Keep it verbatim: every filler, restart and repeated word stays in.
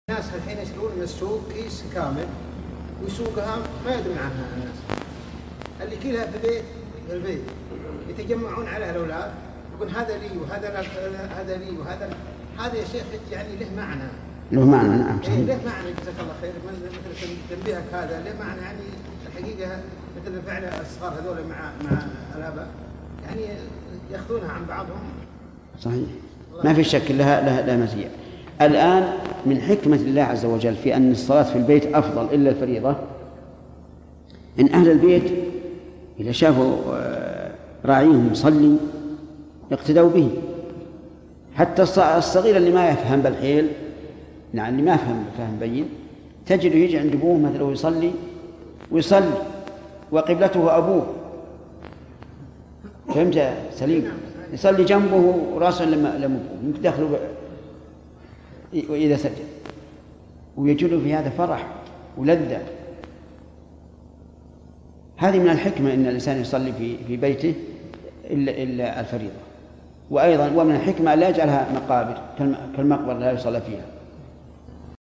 الناس الحين يشترون من السوق كيس كامل ويسوقها ما يدرون عنها الناس، اللي كلها في البيت في البيت يتجمعون عليها الأولاد يقول هذا لي وهذا هذا لي وهذا هذا يا شيخ يعني له معنى له معنى نعم صحيح له معنى جزاك الله خير. مثل تنبيهك هذا له معنى يعني الحقيقة مثل فعل الصغار هذول مع مع الآباء يعني يأخذونها عن بعضهم صحيح ما في شك لها لها, لها مزية. الآن من حكمة الله عز وجل في أن الصلاة في البيت أفضل إلا الفريضة إن أهل البيت إذا شافوا راعيهم يصلي يقتدوا به، حتى الصغير اللي ما يفهم بالحيل يعني اللي ما يفهم فهم بين تجده يجي عند أبوه مثلا يصلي ويصلي وقبلته أبوه، فهمت سليم؟ يصلي جنبه وراسه لما لما يدخلوا وإذا سجد ويجد في هذا فرح ولذة. هذه من الحكمة إن الإنسان يصلي في في بيته إلا إلا الفريضة. وأيضا ومن الحكمة لا يجعلها مقابر كالمقبرة لا يصلى فيها.